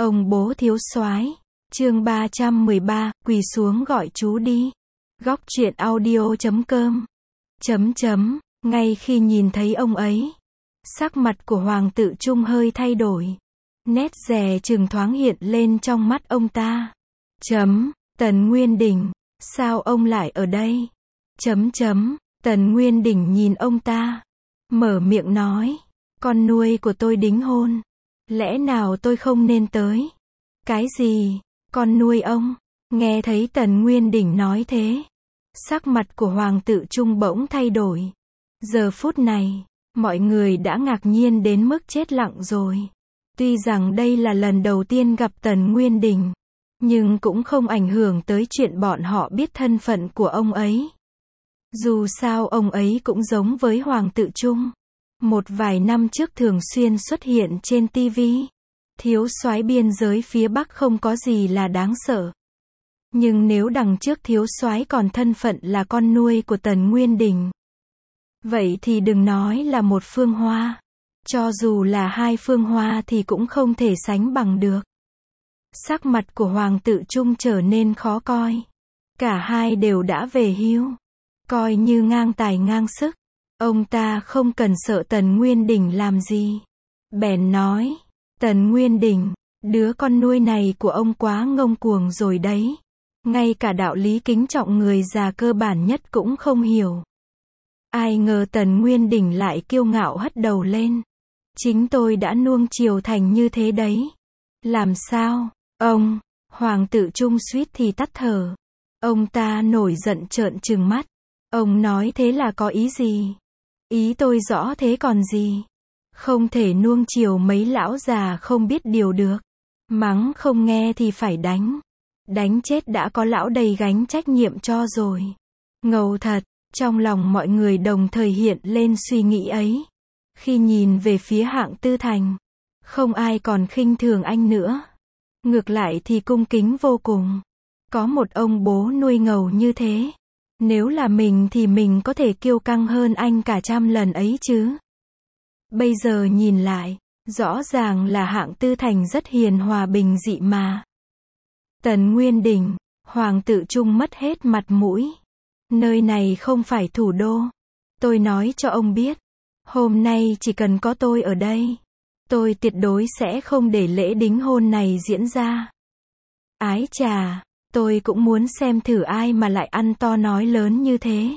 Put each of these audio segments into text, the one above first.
Ông bố thiếu soái. Chương 313, quỳ xuống gọi chú đi. Góc truyện audio.com. Ngay khi nhìn thấy ông ấy, sắc mặt của Hoàng Tự Trung hơi thay đổi. Nét dè chừng thoáng hiện lên trong mắt ông ta. Tần Nguyên Đỉnh, sao ông lại ở đây? Tần Nguyên Đỉnh nhìn ông ta, mở miệng nói, con nuôi của tôi đính hôn. Lẽ nào tôi không nên tới? Cái gì? Con nuôi ông? Nghe thấy Tần Nguyên Đỉnh nói thế, sắc mặt của Hoàng Tự Trung bỗng thay đổi. Giờ phút này, mọi người đã ngạc nhiên đến mức chết lặng rồi. Tuy rằng đây là lần đầu tiên gặp Tần Nguyên Đỉnh, nhưng cũng không ảnh hưởng tới chuyện bọn họ biết thân phận của ông ấy. Dù sao ông ấy cũng giống với Hoàng Tự Trung. Một vài năm trước thường xuyên xuất hiện trên TV. Thiếu soái biên giới phía Bắc không có gì là đáng sợ. Nhưng nếu đằng trước thiếu soái còn thân phận là con nuôi của Tần Nguyên Đỉnh, vậy thì đừng nói là một Phương Hoa. Cho dù là hai Phương Hoa thì cũng không thể sánh bằng được. Sắc mặt của Hoàng Tự Trung trở nên khó coi. Cả hai đều đã về hưu. Coi như ngang tài ngang sức. Ông ta không cần sợ Tần Nguyên Đỉnh làm gì. Bèn nói, Tần Nguyên Đỉnh, đứa con nuôi này của ông quá ngông cuồng rồi đấy. Ngay cả đạo lý kính trọng người già cơ bản nhất cũng không hiểu. Ai ngờ Tần Nguyên Đỉnh lại kiêu ngạo hất đầu lên. Chính tôi đã nuông chiều thành như thế đấy. Làm sao? Ông, Hoàng Tự Trung suýt thì tắt thở. Ông ta nổi giận trợn trừng mắt. Ông nói thế là có ý gì? Ý tôi rõ thế còn gì? Không thể nuông chiều mấy lão già không biết điều được. Mắng không nghe thì phải đánh. Đánh chết đã có lão đầy gánh trách nhiệm cho rồi. Ngầu thật, trong lòng mọi người đồng thời hiện lên suy nghĩ ấy. Khi nhìn về phía Hạng Tư Thành, không ai còn khinh thường anh nữa. Ngược lại thì cung kính vô cùng. Có một ông bố nuôi ngầu như thế. Nếu là mình thì mình có thể kiêu căng hơn anh cả trăm lần ấy chứ. Bây giờ nhìn lại, rõ ràng là Hạng Tư Thành rất hiền hòa bình dị mà. Tần Nguyên Đỉnh, Hoàng Tự Trung mất hết mặt mũi. Nơi này không phải thủ đô. Tôi nói cho ông biết, hôm nay chỉ cần có tôi ở đây, tôi tuyệt đối sẽ không để lễ đính hôn này diễn ra. Ái chà, tôi cũng muốn xem thử ai mà lại ăn to nói lớn như thế.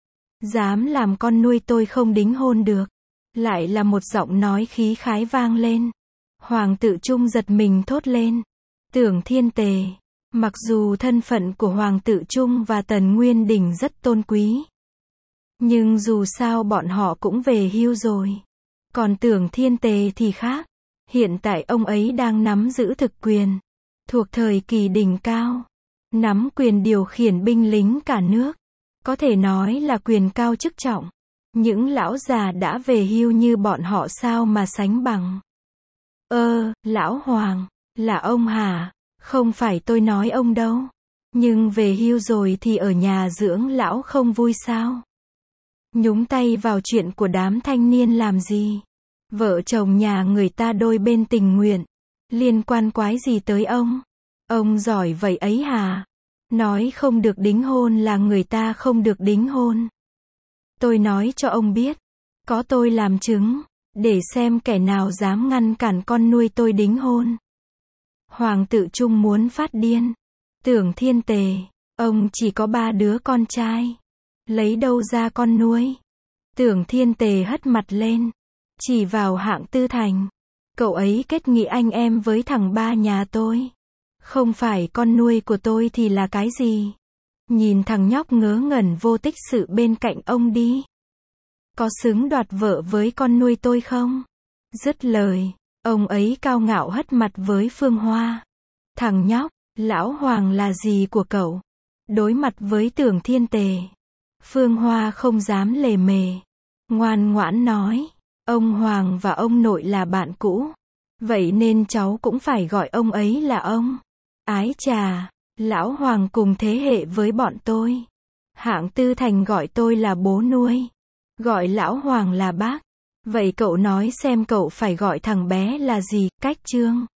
Dám làm con nuôi tôi không đính hôn được. Lại là một giọng nói khí khái vang lên. Hoàng Tự Trung giật mình thốt lên. Tưởng Thiên Tề. Mặc dù thân phận của Hoàng Tự Trung và Tần Nguyên Đỉnh rất tôn quý, nhưng dù sao bọn họ cũng về hưu rồi. Còn Tưởng Thiên Tề thì khác. Hiện tại ông ấy đang nắm giữ thực quyền, thuộc thời kỳ đỉnh cao, nắm quyền điều khiển binh lính cả nước. Có thể nói là quyền cao chức trọng. Những lão già đã về hưu như bọn họ sao mà sánh bằng. Lão Hoàng, là ông hả? Không phải tôi nói ông đâu. Nhưng về hưu rồi thì ở nhà dưỡng lão không vui sao? Nhúng tay vào chuyện của đám thanh niên làm gì? Vợ chồng nhà người ta đôi bên tình nguyện. Liên quan quái gì tới ông? Ông giỏi vậy ấy hả? Nói không được đính hôn là người ta không được đính hôn. Tôi nói cho ông biết, có tôi làm chứng, để xem kẻ nào dám ngăn cản con nuôi tôi đính hôn. Hoàng Tự Trung muốn phát điên. Tưởng Thiên Tề, ông chỉ có 3 đứa con trai, lấy đâu ra con nuôi? Tưởng Thiên Tề hất mặt lên, chỉ vào Hạng Tư Thành. Cậu ấy kết nghị anh em với thằng ba nhà tôi. Không phải con nuôi của tôi thì là cái gì? Nhìn thằng nhóc ngớ ngẩn vô tích sự bên cạnh ông đi. Có xứng đoạt vợ với con nuôi tôi không? Dứt lời, ông ấy cao ngạo hất mặt với Phương Hoa. Thằng nhóc, lão Hoàng là gì của cậu? Đối mặt với Tưởng Thiên Tề, Phương Hoa không dám lề mề. Ngoan ngoãn nói, ông Hoàng và ông nội là bạn cũ. Vậy nên cháu cũng phải gọi ông ấy là ông. Ái chà, lão Hoàng cùng thế hệ với bọn tôi. Hạng Tư Thành gọi tôi là bố nuôi, gọi lão Hoàng là bác. Vậy cậu nói xem cậu phải gọi thằng bé là gì? Cách Trương.